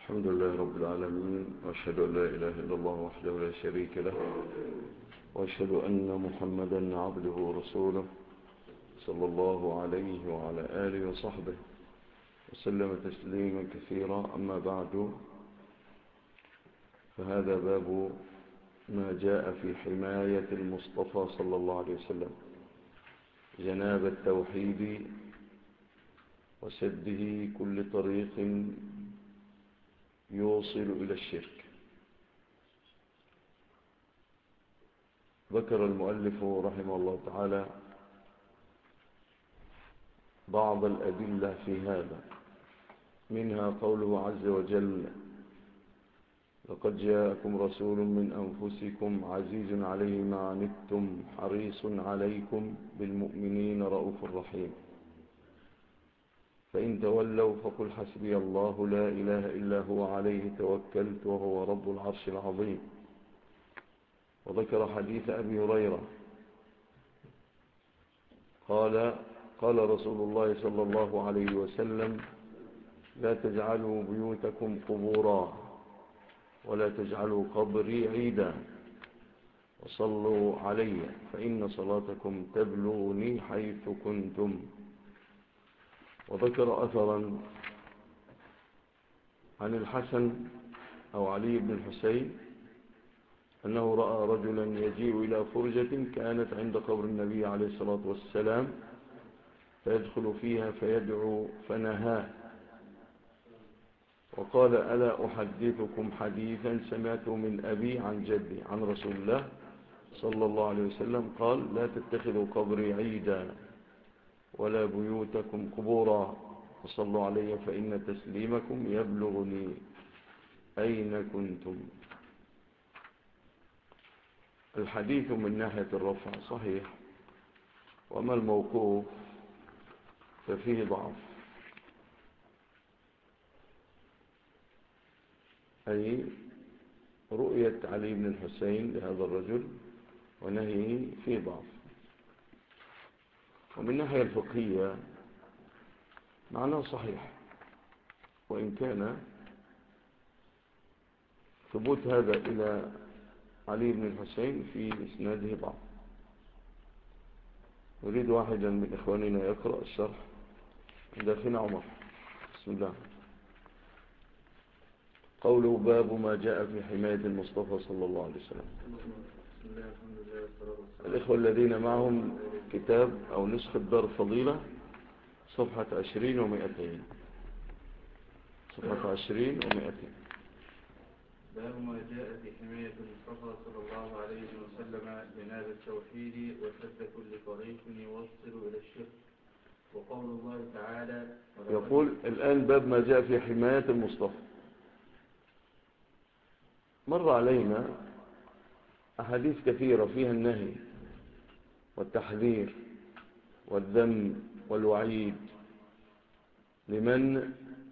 الحمد لله رب العالمين، وأشهد أن لا إله إلا الله وحده لا شريك له، وأشهد أن محمدا عبده ورسوله صلى الله عليه وعلى آله وصحبه وسلم تسليما كثيرا. أما بعد، فهذا باب ما جاء في حماية المصطفى صلى الله عليه وسلم، جناب التوحيد وسده كل طريق يوصل إلى الشرك. ذكر المؤلف رحمه الله تعالى بعض الأدلة في هذا، منها قوله عز وجل: لقد جاءكم رسول من أنفسكم عزيز عليه ما عنتم حريص عليكم بالمؤمنين رؤوف رحيم، فإن تولوا فقل حسبي الله لا إله إلا هو عليه توكلت وهو رب العرش العظيم. وذكر حديث أبي هريرة قال رسول الله صلى الله عليه وسلم: لا تجعلوا بيوتكم قبورا ولا تجعلوا قبري عيدا وصلوا علي فإن صلاتكم تبلغني حيث كنتم. وذكر أثرا عن الحسن أو علي بن الحسين أنه رأى رجلا يجيء إلى فرجة كانت عند قبر النبي عليه الصلاة والسلام فيدخل فيها فيدعو فنهاه، وقال: ألا أحدثكم حديثا سمعته من أبي عن جدي عن رسول الله صلى الله عليه وسلم قال: لا تتخذوا قبري عيدا ولا بيوتكم قبورا وصلوا علي فإن تسليمكم يبلغني أين كنتم. الحديث من ناحية الرفع صحيح، وما الموقوف ففيه ضعف، أي رؤية علي بن الحسين لهذا الرجل ونهيه فيه ضعف. ومن الناحية الفقهية معناه صحيح، وإن كان ثبوت هذا إلى علي بن الحسين في إسناده ضعف. نريد واحدا من إخواننا يقرأ الشرح عند أخينا عمر. بسم الله. قوله: باب ما جاء في حماية المصطفى صلى الله عليه وسلم. الإخوة الذين معهم كتاب أو نسخة دار الفضيلة صفحة 20 و200، صفحة 20 و200. باب ما جاء في حماية المصطفى صلى الله عليه وسلم جناب التوحيد وسد كل طريق يوصل إلى الشرك. وقول الله تعالى: يقول الآن باب ما جاء في حماية المصطفى. مر علينا أحاديث كثيرة فيها النهي والتحذير والذم والوعيد لمن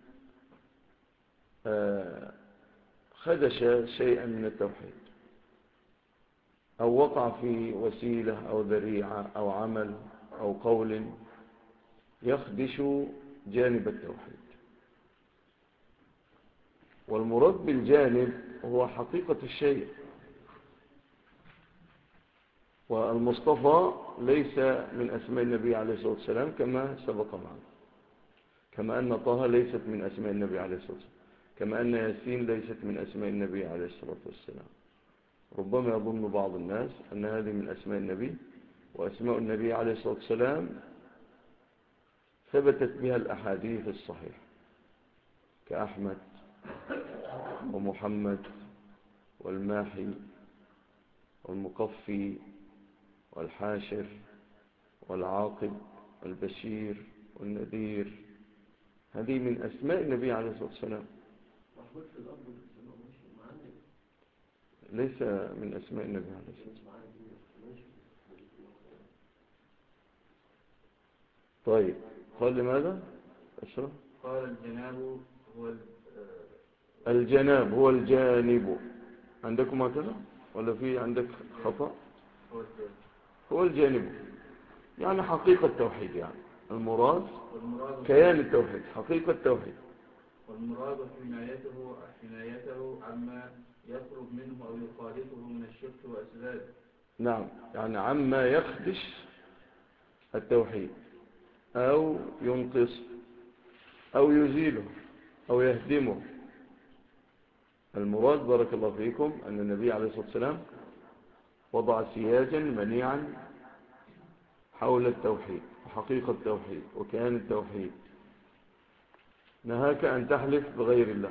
خدش شيئا من التوحيد أو وقع في وسيلة أو ذريعة أو عمل أو قول يخدش جانب التوحيد. والمراد بالجانب هو حقيقة الشيء، والمصطفى ليس من أسماء النبي عليه الصلاة والسلام كما سبق معنا، كما أن طه ليست من أسماء النبي عليه الصلاة والسلام، كما أن ياسين ليست من أسماء النبي عليه الصلاة والسلام. ربما يظن بعض الناس أن هذه من أسماء النبي، وأسماء النبي عليه الصلاة والسلام ثبتت بها الأحاديث الصحيحة كأحمد ومحمد والماحي والمقفي والحاشر والعاقب والبشير والنذير. هذه من أسماء النبي عليه الصلاة والسلام، ليس من أسماء النبي عليه الصلاة والسلام. طيب، قال لماذا؟ أشرح. قال: الجناب هو الجانب. عندكم هكذا ولا في عندك خطأ؟ هو الجانب يعني حقيقة التوحيد، يعني المراد كيان التوحيد، حقيقة التوحيد. والمراد حمايته عما يقرب منه أو يخالطه من الشرك وأسبابه. نعم، يعني عما يخدش التوحيد أو ينقص أو يزيله أو يهدمه. المراد بارك الله فيكم أن النبي عليه الصلاة والسلام وضع سياجا منيعا حول التوحيد وحقيقة التوحيد وكيان التوحيد. نهاك أن تحلف بغير الله،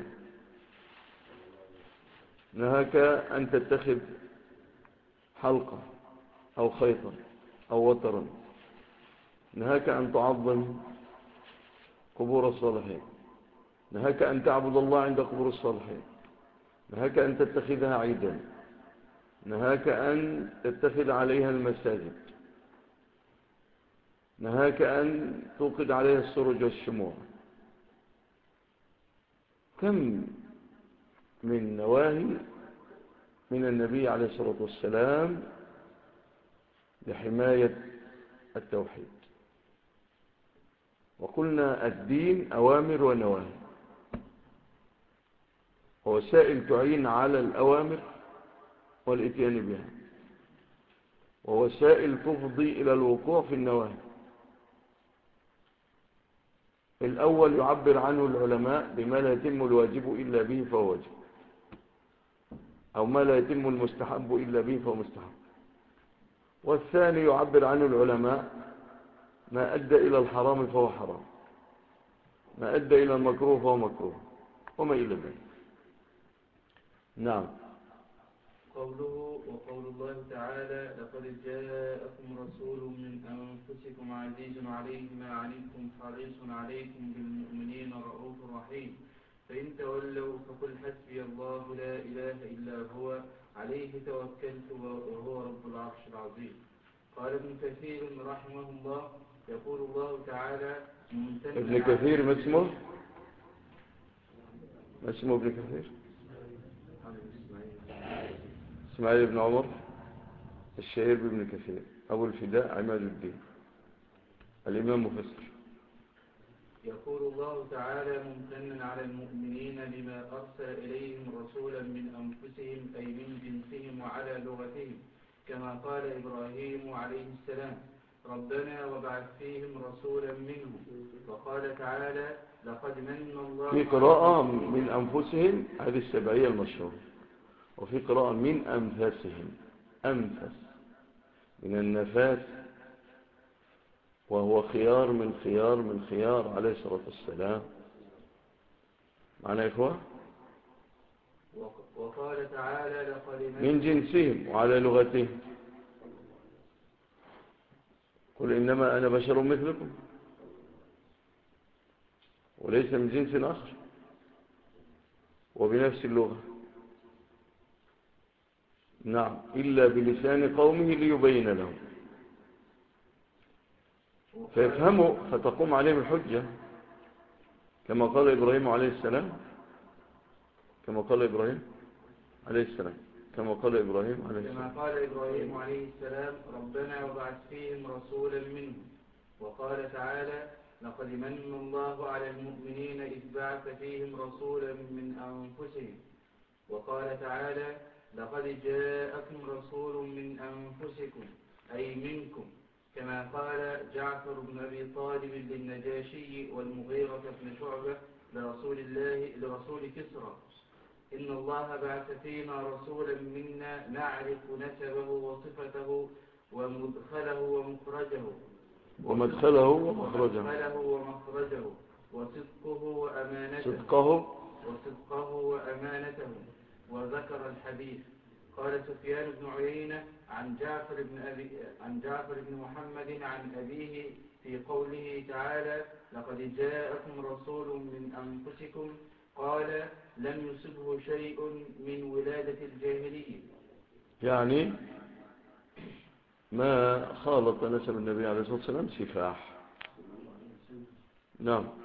نهاك أن تتخذ حلقة أو خيطا أو وترا، نهاك أن تعظم قبور الصالحين، نهاك أن تعبد الله عند قبور الصالحين، نهاك أن تتخذها عيدا، نهاك أن تتخذ عليها المساجد، نهاك أن توقد عليها السرج والشموع. كم من نواهي من النبي عليه الصلاة والسلام لحماية التوحيد. وقلنا الدين أوامر ونواهي، ووسائل تعين على الأوامر والإتيان بها، ووسائل تفضي إلى الوقوع في النواهي. الأول يعبر عنه العلماء بما لا يتم الواجب إلا به فهو واجب، أو ما لا يتم المستحب إلا به فهو مستحب. والثاني يعبر عنه العلماء ما أدى إلى الحرام فهو حرام، ما أدى إلى المكروه فهو مكروه، وما إلى ذلك. نعم. وقول الله تعالى: لقد جاءكم رسول من أنفسكم عزيز عليه ما عنتم حريص عليكم بالمؤمنين رؤوف رحيم، فإن تولوا فقل حسبي الله لا إله إلا هو عليه توكلت وهو رب العرش العظيم. قال ابن كثير رحمه الله: يقول الله تعالى ابن كثير ما اسمه ابن كثير؟ اسماعيل بن عمر الشهير بابن كثير، أبو الفداء عماد الدين، الإمام مفسر. يقول الله تعالى ممتنا على المؤمنين بما أرسل إليهم رسولا من أنفسهم أي من جنسهم وعلى لغتهم، كما قال إبراهيم عليه السلام: ربنا وابعث فيهم رسولا منهم. وقال تعالى: لقد من الله في قراءة من أنفسهم، هذه السبعية المشهورة، وفي قراءة من أنفسهم، أنفس من النفاس، وهو خيار من خيار عليه الصلاة والسلام. معنى إخوة؟ وقال تعالى: لقد من جنسهم وعلى لغتهم، قل إنما أنا بشر مثلكم، وليس من جنس آخر، وبنفس اللغة. نعم، إلا بلسان قومه ليبين لهم، فيفهموا فتقوم عليهم الحجة، كما قال إبراهيم عليه السلام، كما قال إبراهيم عليه السلام ربنا وابعث فيهم رسولا منهم. وقال تعالى: لقد من الله على المؤمنين إذ بعث فيهم رسولا من أنفسهم. وقال تعالى: لقد جاءكم رسول من أنفسكم أي منكم، كما قال جعفر بن أبي طالب للنجاشي والمغيرة بن شعبة لرسول كسرى: إن الله بعث فينا رسولا منا نعرف نسبه وصفته ومدخله ومخرجه وصدقه وأمانته وذكر الحديث. قال سفيان بن عيينة عن جعفر بن محمد عن أبيه في قوله تعالى: لقد جاءكم رسول من أنفسكم، قال: لم يصبه شيء من ولادة الجاهلية، يعني ما خالط نسب النبي عليه الصلاة والسلام سفاح. نعم.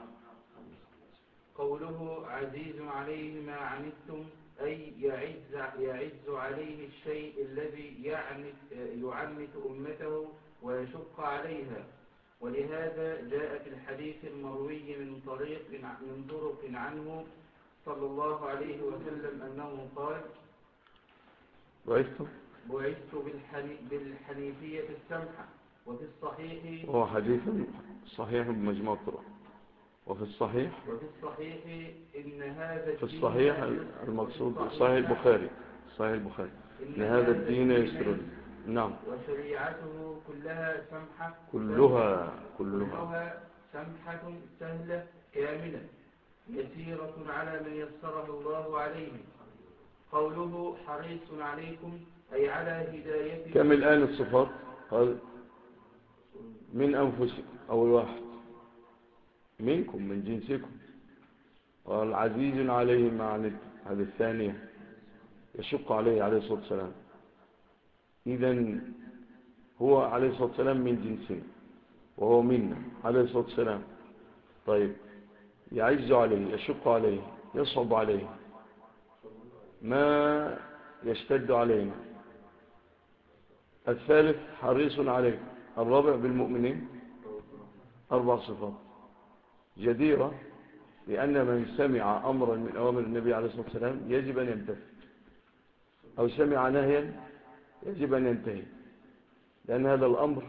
قوله عزيز عليه ما عنتم أي يعز عليه الشيء الذي يعنت أمته ويشق عليها، ولهذا جاء في الحديث المروي من طرق عنه صلى الله عليه وسلم أنه قال: بعثت بالحنيفية السمحة. وفي الصحيح، هو حديث صحيح بمجموع الطرق. وفي الصحيح إن هذا في الصحيح المقصود صحيح البخاري إن هذا الدين يسر. نعم. وشريعته كلها سمحة، كلها سمحة سهلة كاملة يسيرة على من يسره الله عليه. قوله حريص عليكم أي على هدايتكم. كم الآن الصفات؟ قال من أنفسكم، أول واحد منكم من جنسكم. قال عزيز عليه ما عنتم، هذا الثانية يشق عليه الصلاة والسلام. إذن هو عليه الصلاة والسلام من جنسنا وهو منا عليه الصلاة والسلام. طيب يعز عليه، يشق عليه، يصعب عليه، ما يشتد علينا. الثالث حريص عليه. الرابع بالمؤمنين 4 صفات جديرة، لأن من سمع أمرا من أوامر النبي عليه الصلاة والسلام يجب أن يمتثل، أو سمع نهيا يجب أن ينتهي، لأن هذا الأمر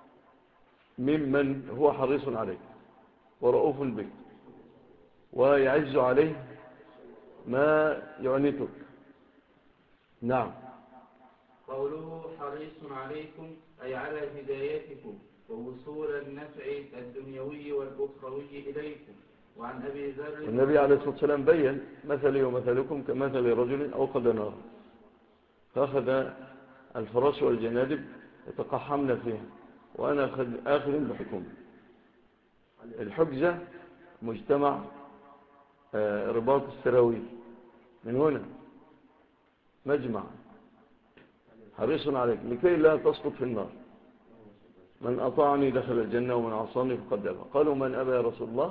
ممن هو حريص عليه ورؤوف به ويعز عليه ما يعنتك. نعم. قوله حريص عليكم أي على هدايتكم ووصول النفع الدنيوي والأخروي إليكم. وعن أبي ذر النبي عليه الصلاة والسلام بيّن مثلي ومثلكم كمثل رجل أوقد نار فأخذ الفراش والجنادب يتقحمن فيها وأنا آخذ بحكم. الحجزة مجتمع رباط السراويل، من هنا مجمع. حريص عليك لكي لا تسقط في النار. من أطاعني دخل الجنة ومن عصاني فقد أبى. قالوا من أبى يا رسول الله؟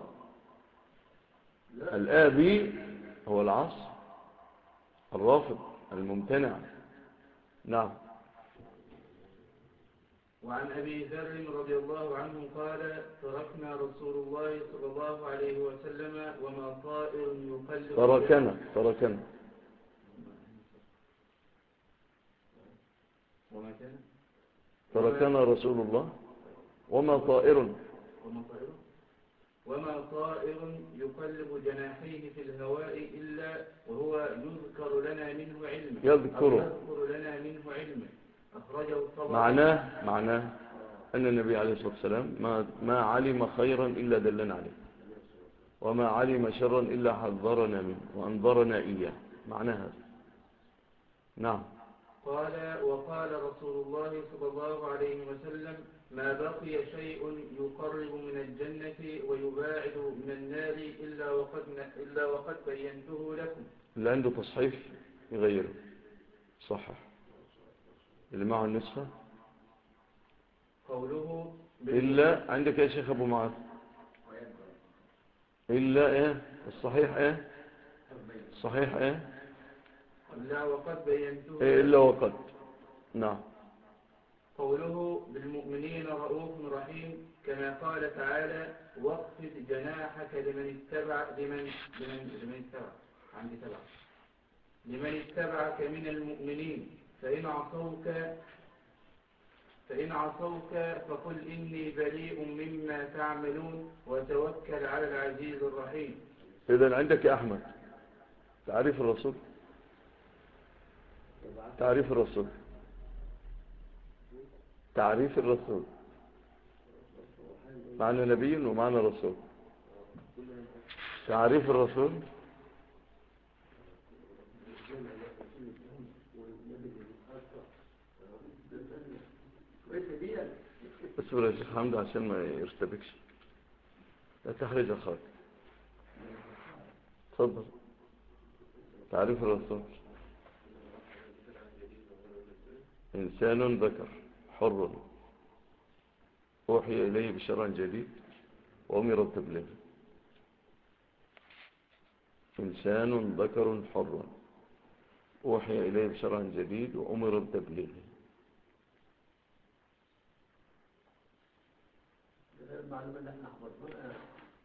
الآبي هو العاص الرافض الممتنع. نعم. وعن أبي ذر رضي الله عنه قال: تركنا رسول الله صلى الله عليه وسلم وما طائر يقلب. تركنا تركنا رسول الله وما طائر يقلب جناحيه في الهواء إلا وهو يذكر لنا منه علما. أخرجه الطبراني. معناه أن النبي عليه الصلاة والسلام ما علم خيرا إلا دلنا عليه، وما علم شرا إلا حذرنا منه وأنظرنا إياه. معناها. نعم. وقال رسول الله صلى الله عليه وسلم: ما بقي شيء يقرب من الجنة ويباعد من النار إلا وقد بينته لكم. اللي عنده تصحيف يغيره صحح. اللي معه النسخة قوله إلا عندك يا شيخ أبو معاذ إلا إيه الصحيح إيه الصحيح إيه إلا وقد بينته إيه إلا وقد. نعم. قوله بالمؤمنين رؤوف رحيم كما قال تعالى: واخفض جناحك لمن اتبعك من المؤمنين فإن عصوك فقل إني بريء مما تعملون وتوكل على العزيز الرحيم. إذن عندك يا أحمد تعريف الرسول معنى نبي ومعنى رسول. تعريف الرسول اصبر يا شيخ حمد عشان ما يرتبكش، لا تحرج أخاك. تفضل. تعريف الرسول: إنسان ذكر حر أوحي إليه بشرع جديد وأمر التبليغ. إنسان ذكر حر أوحي إليه بشرع جديد وأمر التبليغ. المعلومة اللي احنا حفظناها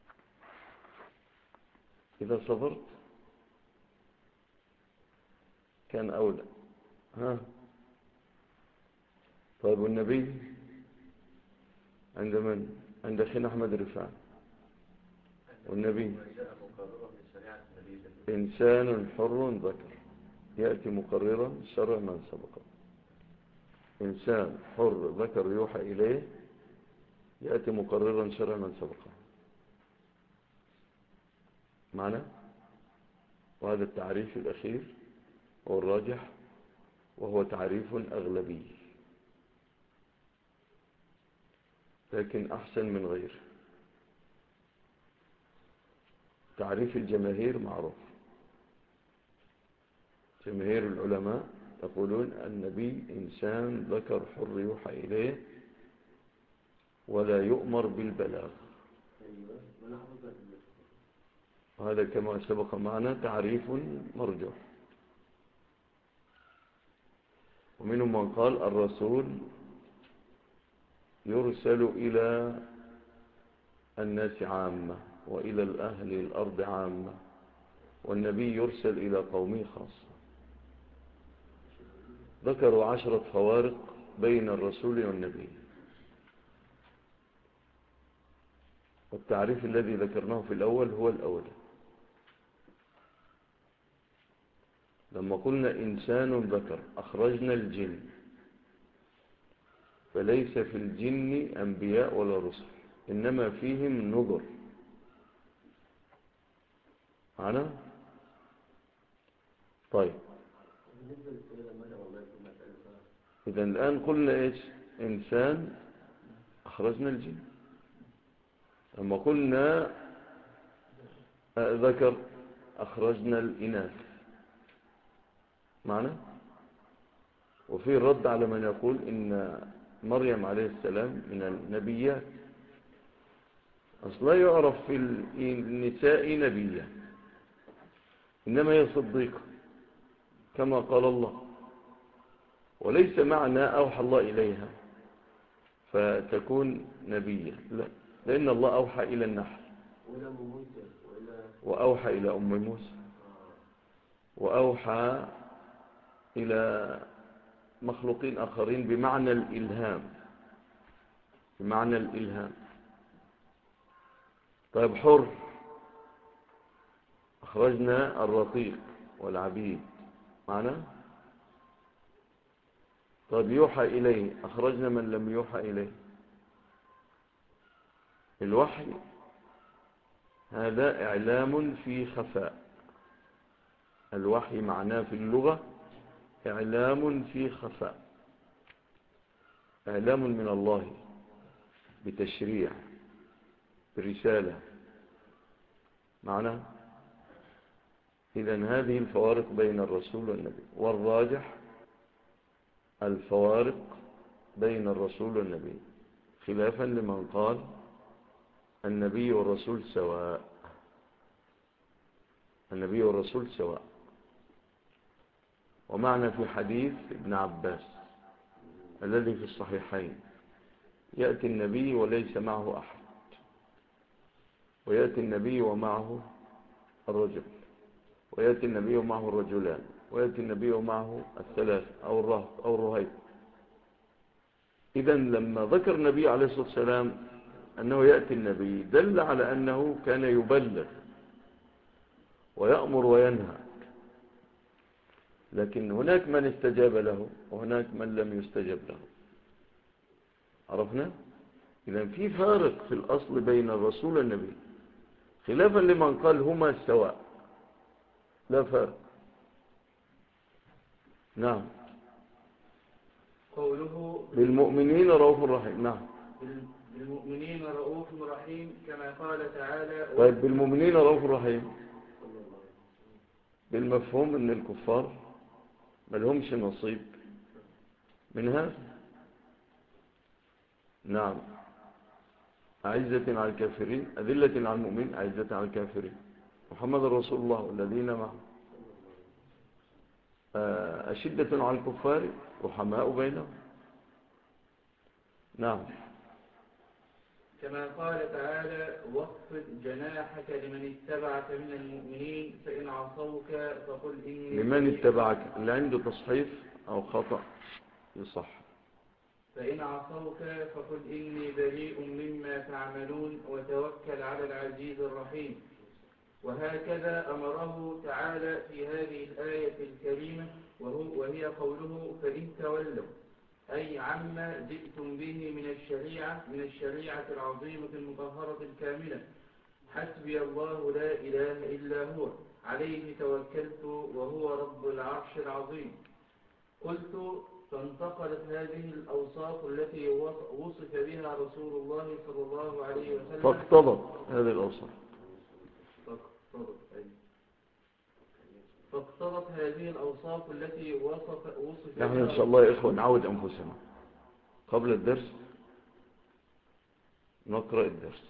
إذا صبرت كان أولى. ها طيب والنبي عند من؟ عند أخينا أحمد رفاعي. والنبي إنسان حر ذكر يأتي مقررا شرع من سبقه. إنسان حر ذكر يوحى إليه يأتي مقررا شرع من سبقه معنا. وهذا التعريف الأخير هو الراجح وهو تعريف أغلبي لكن أحسن من غيره. تعريف الجماهير معروف. جماهير العلماء يقولون النبي إنسان ذكر حر يوحى إليه ولا يؤمر بالبلاغ. وهذا كما سبق معنا تعريف مرجوح. ومنهم من قال الرسول يرسل إلى الناس عامة وإلى الأهل الأرض عامة والنبي يرسل إلى قومه خاصة. ذكروا 10 فوارق بين الرسول والنبي. والتعريف الذي ذكرناه في الأول هو الأولى. لما قلنا إنسان ذكر أخرجنا الجن فليس في الجن أنبياء ولا رسل إنما فيهم نذر معنا. طيب إذا الآن قلنا إيش؟ إنسان أخرجنا الجن. لما قلنا ذكر أخرجنا الإناث معنا. وفي الرد على من يقول إن مريم عليه السلام من النبيات. أصلا يعرف في النساء نبية إنما هي صديقة كما قال الله. وليس معنى أوحى الله إليها فتكون نبية لا، لأن الله أوحى إلى النحل وأوحى إلى أم موسى وأوحى إلى مخلوقين آخرين بمعنى الإلهام. بمعنى الإلهام. طيب حر أخرجنا الرقيق والعبيد معنا. طيب يوحى إليه أخرجنا من لم يوحى إليه. الوحي هذا إعلام في خفاء. الوحي معناه في اللغة إعلام في خفاء. إعلام من الله بتشريع برسالة معنا. إذن هذه الفوارق بين الرسول والنبي. والراجح الفوارق بين الرسول والنبي خلافا لمن قال النبي والرسول سواء. النبي والرسول سواء. ومعنى في حديث ابن عباس الذي في الصحيحين يأتي النبي وليس معه أحد ويأتي النبي ومعه الرجل ويأتي النبي ومعه الرجلان ويأتي النبي ومعه الثلاث أو الرهط أو الرهيب. إذن لما ذكر النبي عليه الصلاة والسلام أنه يأتي النبي دل على أنه كان يبلغ ويأمر وينهى. لكن هناك من استجاب له وهناك من لم يستجب له. عرفنا؟ إذن في فارق في الأصل بين الرسول والنبي خلافا لمن قال هما سواء. لا فارق. نعم. قوله بالمؤمنين رؤوف رحيم. نعم. بالمؤمنين رؤوف رحيم كما قال تعالى. طيب بالمؤمنين رؤوف رحيم بالمفهوم ان الكفار ما لهمش نصيب من هذا. نعم. أعزة على الكافرين أذلة على المؤمنين أعزة على الكافرين. محمد رسول الله والذين معه أشدة على الكفار رحماء بينهم. نعم. كما قال تعالى واخفض جناحك لمن اتبعك من المؤمنين فإن عصوك فقل إني لمن اتبعك، اللي عنده تصحيف أو خطأ يصح. فإن عصوك فقل إني بريء مما تعملون وتوكل على العزيز الرحيم. وهكذا أمره تعالى في هذه الآية الكريمة وهي قوله فإن تولوا، أي عما جئتم به من الشريعة العظيمة المطهرة الكاملة. حسبي الله لا إله إلا هو عليه توكلت وهو رب العرش العظيم. قلت فانتقلت هذه الأوصاف التي وصف بها رسول الله صلى الله عليه وسلم فاقتضت هذه الأوصاف فاقتضت هذه الأوصاف التي وصف نحن بها إن شاء الله يا إخوة نعود أنفسنا قبل الدرس نقرأ الدرس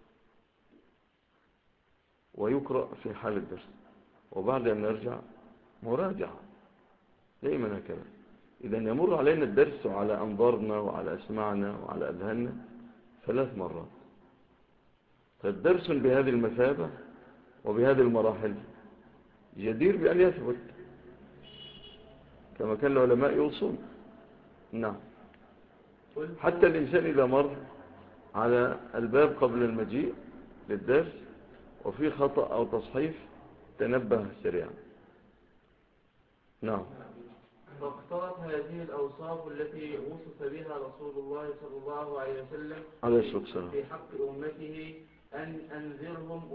ويقرأ في حال الدرس، وبعد أن نرجع مراجعة دائما هكذا. إذا يمر علينا الدرس وعلى أنظارنا وعلى أسماعنا وعلى أذهاننا 3 مرات، فالدرس بهذه المثابة وبهذه المراحل جدير بأن يثبت كما كان العلماء يوصون. نعم، حتى الإنسان إذا مر على الباب قبل المجيء للدرس وفي خطأ أو تصحيف تنبه سريعا. نعم. فاقتضت هذه الأوصاف التي وصف بها رسول الله صلى الله عليه وسلم عليه الصلاة والسلام في حق أمته أن أنذرهم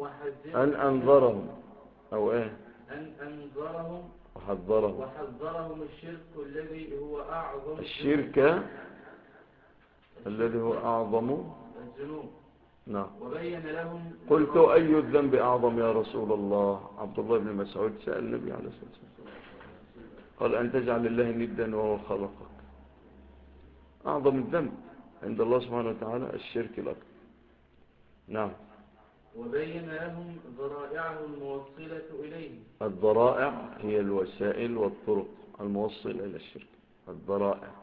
أو إيه؟ أن أنذرهم وحذرهم الشرك الذي هو أعظم الشرك الذي هو أعظم الذنوب. نعم. وبين لهم قلت أي الذنب أعظم يا رسول الله؟ عبد الله بن مسعود سأل النبي عليه الصلاة والسلام قال أن تجعل الله ندا وهو خلقك. أعظم الذنب عند الله سبحانه وتعالى الشرك الأكبر. نعم. وبين لهم ذرائعه الموصلة إليه. الذرائع هي الوسائل والطرق الموصل إلى الشرك. الذرائع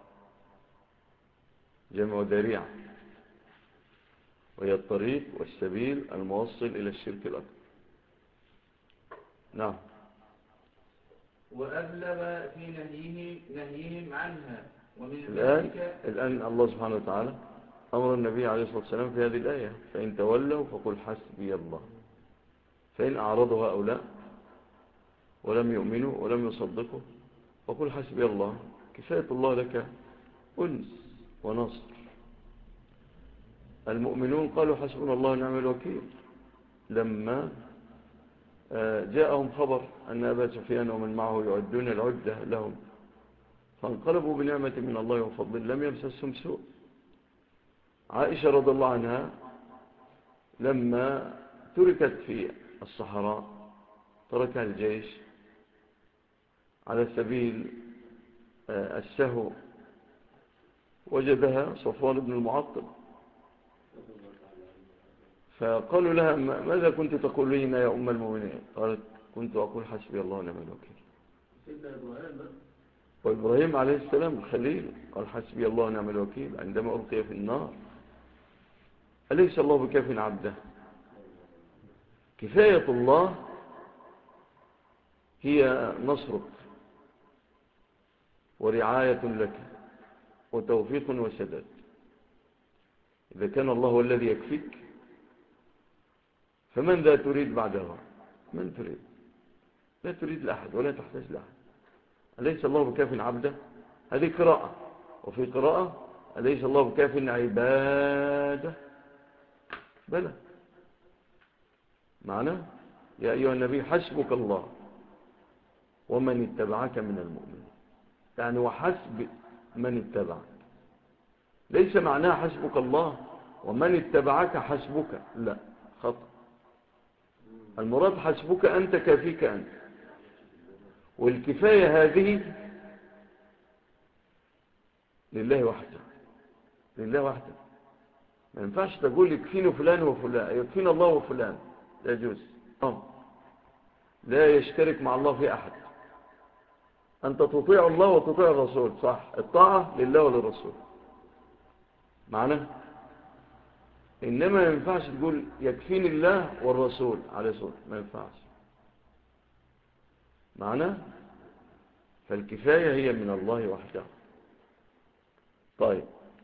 جمع ذريعة، وهي الطريق والسبيل الموصل إلى الشرك الأكبر. نعم. وأبلغ في نهيهم عنها. ومن الآن الله سبحانه وتعالى أمر النبي عليه الصلاة والسلام في هذه الآية فإن تولوا فقل حسبي الله. فإن أعرضوا هؤلاء ولم يؤمنوا ولم يصدقوا فقل حسبي الله، كفاية الله لك أنس ونصر. المؤمنون قالوا حسبنا الله ونعم الوكيل لما جاءهم خبر أن أبا سفيان ومن معه يعدون العدة لهم، فانقلبوا بنعمة من الله وفضل لم يمسسهم سوء. عائشة رضي الله عنها لما تركت في الصحراء تركها الجيش على سبيل السهو، وجدها صفوان بن المعطل فقالوا لها ماذا كنت تقولين يا أم المؤمنين؟ قالت كنت أقول حسبي الله ونعم الوكيل. وإبراهيم عليه السلام الخليل قال حسبي الله ونعم الوكيل عندما ألقي في النار. أليس الله بكاف عبده؟ كفاية الله هي نصرك ورعاية لك وتوفيق وسداد. إذا كان الله هو الذي يكفيك فمن ذا تريد بعده؟ من تريد؟ لا تريد لأحد ولا تحتاج لأحد. أليس الله بكاف عبده؟ هذه قراءة. وفي قراءة أليس الله بكاف عباده؟ بلى. معنى يا أيها النبي حسبك الله ومن اتبعك من المؤمنين، يعني وحسب من اتبعك. ليس معناها حسبك الله ومن اتبعك حسبك، لا، خطأ. المراد حسبك أنت كافيك أنت، والكفاية هذه لله وحده. لله وحده. ما ينفعش تقول يكفيني فلان وفلان، يكفينا الله وفلان، لا يجوز. لا يشترك مع الله في أحد. أنت تطيع الله وتطيع الرسول، صح، الطاعة لله وللرسول. معنى إنما ما ينفعش تقول يكفيني الله والرسول عليه الصلاة والسلام، ما ينفعش معنى. فالكفاية هي من الله وحده. طيب،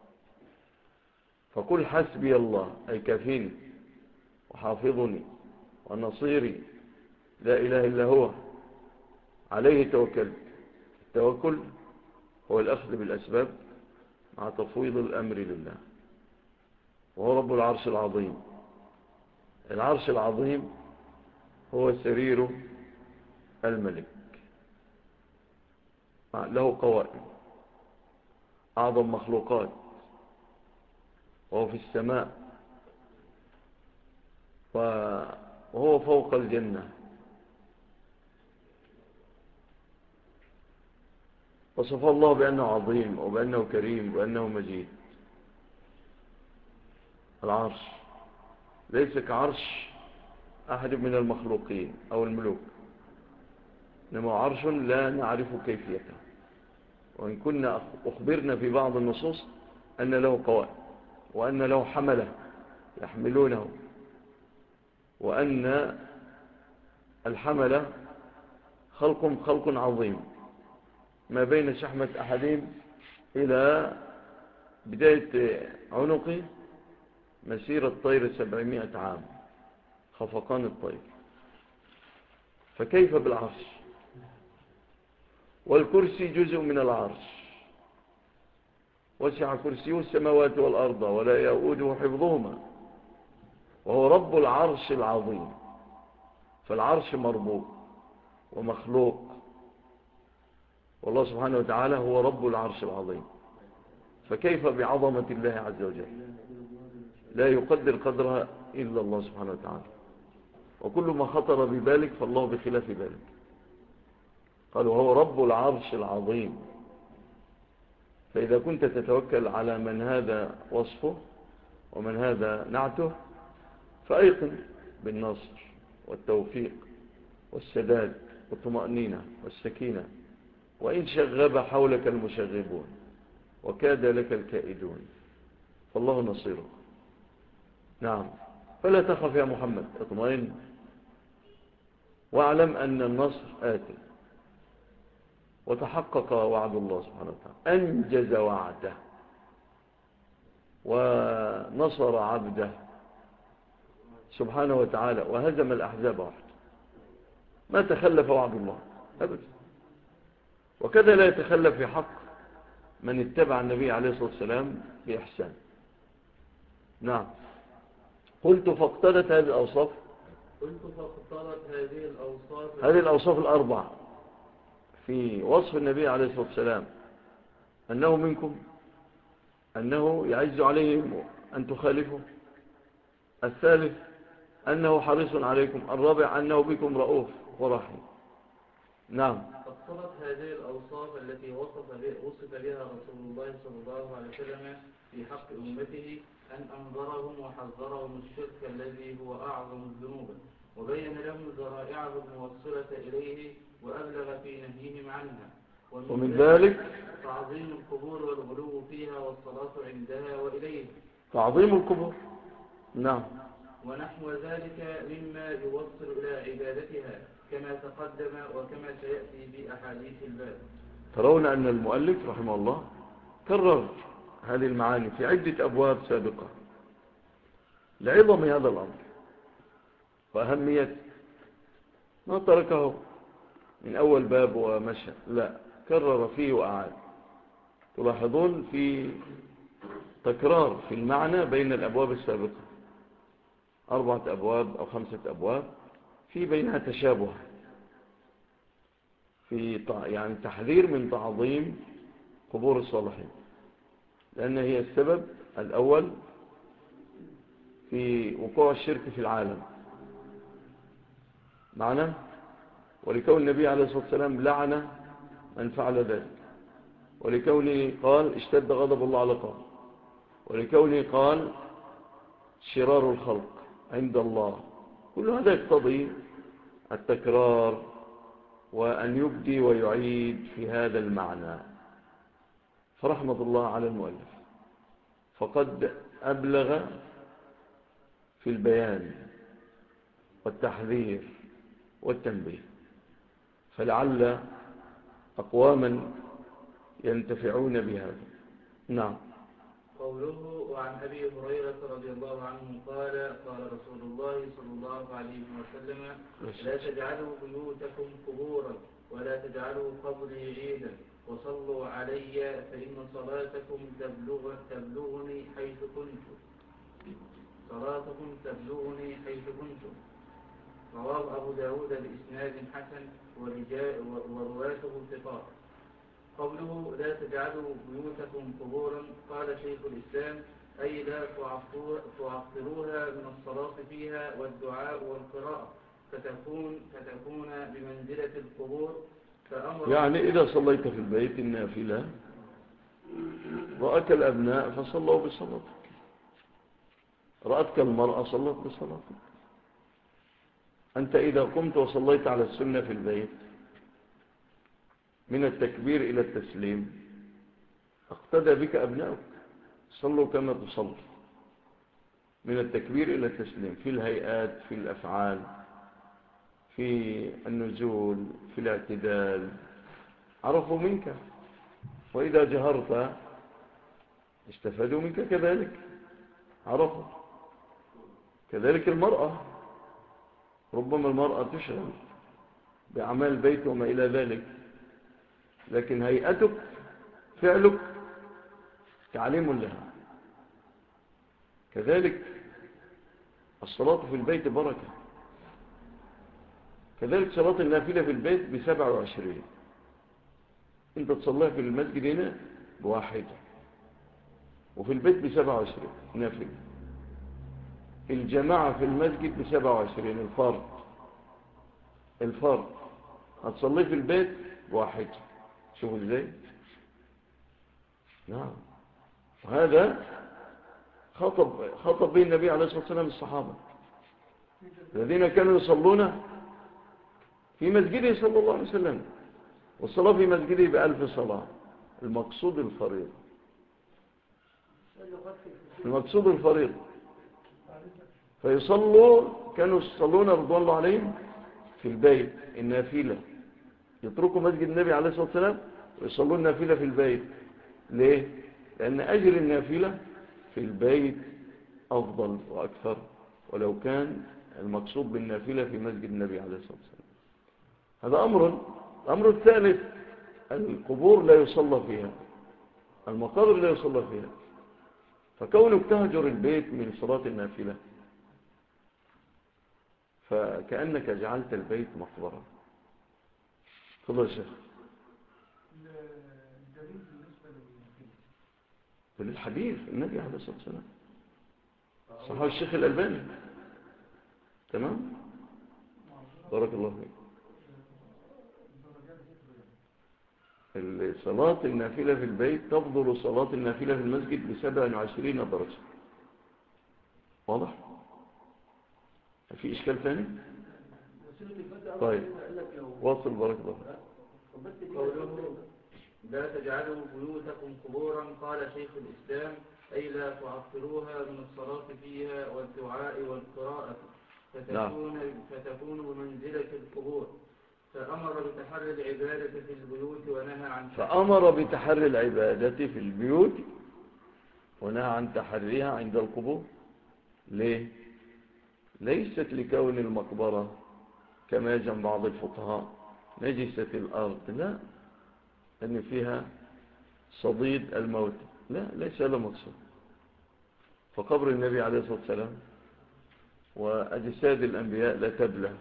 فقل حسبي الله، أي كافيني وحافظني ونصيري، لا إله إلا هو، عليه توكلت. التوكل هو الأخذ بالأسباب مع تفويض الأمر لله، وهو رب العرش العظيم. العرش العظيم هو سرير الملك، له قوائم، أعظم مخلوقات، وهو في السماء، وهو فوق الجنة. وصف الله بأنه عظيم وبأنه كريم وبأنه مجيد. العرش ليس كعرش أحد من المخلوقين أو الملوك، إنما عرش لا نعرف كيفيته، وإن كنا أخبرنا في بعض النصوص أن له قوائم، وأن له حملة يحملونه، وأن الحملة خلق عظيم، ما بين شحمة أحدهم إلى بداية عنقه مسيرة طير 700 عام، خفقان الطير. فكيف بالعرش؟ والكرسي جزء من العرش، وسع كرسيه السماوات والأرض ولا يؤوده حفظهما، وهو رب العرش العظيم. فالعرش مربوط ومخلوق، والله سبحانه وتعالى هو رب العرش العظيم. فكيف بعظمة الله عز وجل؟ لا يقدر قدرها إلا الله سبحانه وتعالى، وكل ما خطر ببالك فالله بخلاف ذلك. قالوا هو رب العرش العظيم. فإذا كنت تتوكل على من هذا وصفه ومن هذا نعته، فأيقن بالنصر والتوفيق والسداد والطمأنينة والسكينة، وإن شغب حولك المشغبون وكاد لك الكائدون، فالله نصيرك. نعم، فلا تخف يا محمد، اطمئن واعلم أن النصر آتي. وتحقق وعد الله سبحانه وتعالى، أنجز وعده ونصر عبده سبحانه وتعالى، وهزم الأحزاب وحده. ما تخلف وعد الله أبدا. وكذا لا يتخلف في حق من اتبع النبي عليه الصلاة والسلام بإحسان. نعم. قلت فاقتضت هذه الأوصاف، هذه الأوصاف الأربع في وصف النبي عليه الصلاة والسلام: أنه منكم، أنه يعز عليهم أن تخالفوا، الثالث أنه حريص عليكم، الرابع أنه بكم رؤوف ورحيم. نعم. فاقتضت هذه الأوصاف التي وصف بها رسول الله صلى الله عليه وسلم في حق أمته أن أنذرهم وحذرهم الشرك الذي هو أعظم الذنوب، وبين لهم ذرائعه الموصلة إليه، وأبلغ في نهيهم عنها. ومن ذلك تعظيم القبور والغلو فيها والصلاة عندها وإليه. تعظيم القبور. نعم. ونحو ذلك مما يوصل إلى عبادتها كما تقدم وكما سيأتي بأحاديث الباب. ترون أن المؤلف رحمه الله كرر هذه المعاني في عدة أبواب سابقة لعظم هذا الأمر وأهميته، ما تركه من أول باب ومشى، لا، كرر فيه وأعاد. تلاحظون في تكرار في المعنى بين الأبواب السابقة، 4 أبواب أو 5 أبواب، في بينها تشابه، في يعني تحذير من تعظيم قبور الصالحين، لأن هي السبب الأول في وقوع الشرك في العالم معنا، ولكون النبي عليه الصلاة والسلام لعن من فعل ذلك، ولكونه قال اشتد غضب الله على قوم، ولكونه قال شرار الخلق عند الله. كل هذا يقتضي التكرار وأن يبدي ويعيد في هذا المعنى. فرحمة الله على المؤلف، فقد أبلغ في البيان والتحذير والتنبيه، فلعل أقواما ينتفعون بهذا. نعم. قوله: وعن أبي هريرة رضي الله عنه قال: قال رسول الله صلى الله عليه وسلم: لا تجعلوا بيوتكم قبورا ولا تجعلوا قبري عيدا وصلوا علي فإن صلاتكم تبلغني حيث كنتم. صلاتكم تبلغني حيث كنتم. رواه أبو داود بإسناد حسن ورواته ثقات. قوله: لا تجعلوا بيوتكم قبورا، قال شيخ الإسلام: أي لا تعطروها من الصلاة فيها والدعاء والقراءة فتكون بمنزلة القبور. يعني إذا صليت في البيت النافلة رأك الأبناء فصلوا بصلاتك، رأتك المرأة صلت بصلاتك. أنت إذا قمت وصليت على السنة في البيت من التكبير إلى التسليم اقتدى بك أبنائك، صلوا كما تصلي من التكبير إلى التسليم، في الهيئات، في الأفعال، في النزول، في الاعتدال، عرفوا منك. وإذا جهرت استفادوا منك كذلك، عرفوا. كذلك المرأة، ربما المرأة تشغل بأعمال البيت وما إلى ذلك، لكن هيئتك فعلك تعليم لها. كذلك الصلاة في البيت بركة. كذلك صلاة النافلة في البيت ب27، انت تصليها في المسجد هنا ب1 وفي البيت ب27 نافلة. الجماعة في المسجد ب27 الفرد هتصليه في البيت ب1. شوفوا ازاي. نعم. وهذا خطب به النبي عليه الصلاة والسلام الصحابة الذين كانوا يصلون في مسجده صلى الله عليه وسلم، والصلاة في مسجده ب1000 صلاة. المقصود الفريضة، المقصود الفريضة. كانوا يصلون رضوان الله عليهم في البيت النافلة، يتركوا مسجد النبي عليه الصلاة والسلام ويصلون النافلة في البيت. ليه؟ لأن أجر النافلة في البيت أفضل وأكثر، ولو كان المقصود بالنافلة في مسجد النبي عليه الصلاة والسلام. هذا أمر. الأمر الثالث: القبور لا يصلى فيها، المقابر لا يصلى فيها. فكونك تهجر البيت من صلاة النافلة فكأنك جعلت البيت مقبرة. تفضل يا شيخ. للحديث النبي عليه الصلاة والسلام صحيح الشيخ الألباني. تمام. بارك الله فيك. صلاة النافلة في البيت تفضل صلاة النافلة في المسجد ب27 درجة. واضح؟ في إشكال ثاني؟ طيب واصل. بارك الله فيك. قوله: لا تجعلوا بيوتكم قبورا، قال شيخ الإسلام: أي لا تعطروها من الصلاة فيها والدعاء والقراءة فتكون بمنزلة القبور. فأمر بتحري العبادة في البيوت ونهى عن تحريها عند القبور. ليه؟ ليست لكون المقبرة كما يجمع بعض الفقهاء نجسة الأرض، لا، أن فيها صديد الموت، لا، ليس له مقصود. فقبر النبي عليه الصلاة والسلام وأجساد الأنبياء لا تبلى،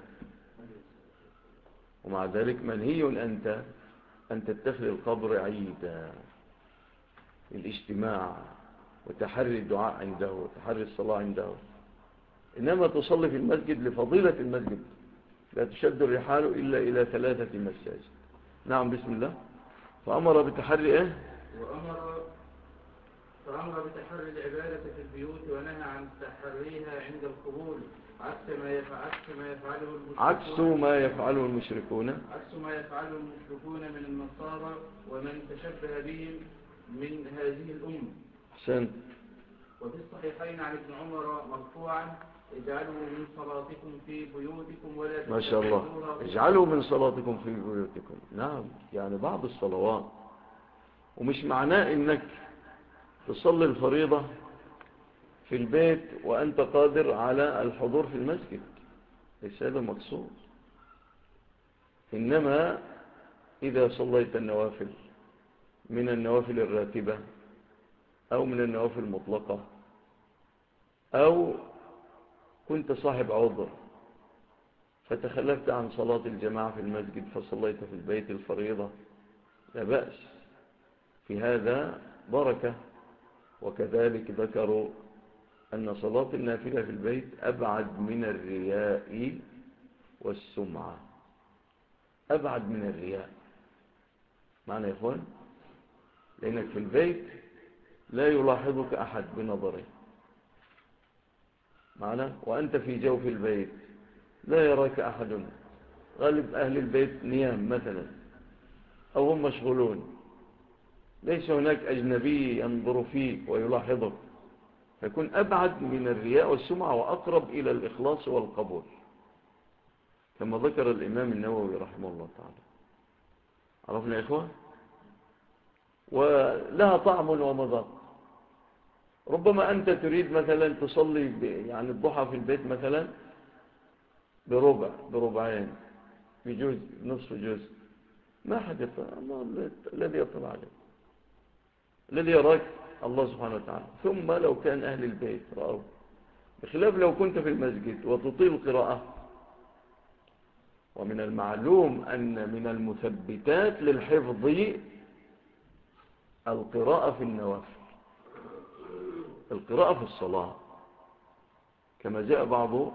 ومع ذلك منهي أنت أن تتخذ القبر عيدا الاجتماع وتحري الدعاء عنده وتحري الصلاة عنده، إنما تصلي في المسجد لفضيلة المسجد. لا تشد الرحال إلا إلى 3 مساجد. نعم. بسم الله. فأمر بتحري إيه؟ فأمر بتحري العبادة في البيوت ونهى عن تحريها عند القبور، عكس ما يفعله المشركون من النصارى ومن تشبه بهم من هذه الأمة. أحسنت. وفي الصحيحين عن ابن عمر مرفوعا اجعلوا من صلاتكم في بيوتكم ولا ما شاء الله، تتخذوها اجعلوا من صلاتكم في بيوتكم. نعم، يعني بعض الصلوات، ومش معناه انك تصلي الفريضة في البيت وأنت قادر على الحضور في المسجد، ليس هذا مقصود. إنما إذا صليت النوافل من النوافل الراتبة أو من النوافل المطلقة، أو كنت صاحب عذر فتخلفت عن صلاة الجماعة في المسجد فصليت في البيت الفريضة، لا بأس، في هذا بركة. وكذلك ذكروا أن صلاة النافلة في البيت أبعد من الرياء والسمعة، أبعد من الرياء. معنى يا إخوان، لأنك في البيت لا يلاحظك أحد بنظره، معنى وأنت في جوف البيت لا يراك أحد، غالب أهل البيت نيام مثلا أو هم مشغولون، ليس هناك أجنبي ينظر فيك ويلاحظك، فيكون أبعد من الرياء والسمعة وأقرب إلى الإخلاص والقبول، كما ذكر الإمام النووي رحمه الله تعالى. عرفنا يا إخوة؟ ولها طعم ومذاق. ربما أنت تريد مثلا تصلي يعني الضحى في البيت مثلا بربعين، بجزء، نصف جزء، ما حد يطلع، الله الذي يطلع عليك، الذي يراك الله سبحانه وتعالى. ثم لو كان أهل البيت رأوا، بخلاف لو كنت في المسجد وتطيل القراءة. ومن المعلوم أن من المثبتات للحفظ القراءة في النوافل، القراءة في الصلاة، كما جاء بعض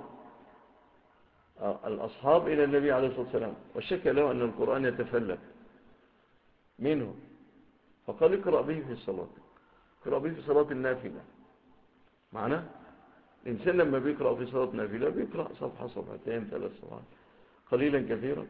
الأصحاب إلى النبي عليه الصلاة والسلام وشكى له أن القرآن يتفلت منه، فقال اقرأ به في الصلاة، اقرأ به في صلاة النافلة. معنى الإنسان لما بيقرأ في صلاة نافلة بيقرأ صفحة، صفحتين، 3 صفحات، قليلا كثيرا،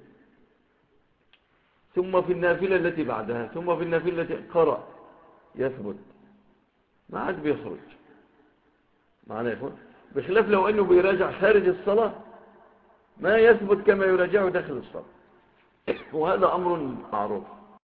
ثم في النافلة التي بعدها، ثم في النافلة التي قرأ، يثبت، ما عاد بيخرج. معنى يقول بخلاف لو أنه بيراجع خارج الصلاة ما يثبت كما يراجعه داخل الصلاة، وهذا أمر معروف.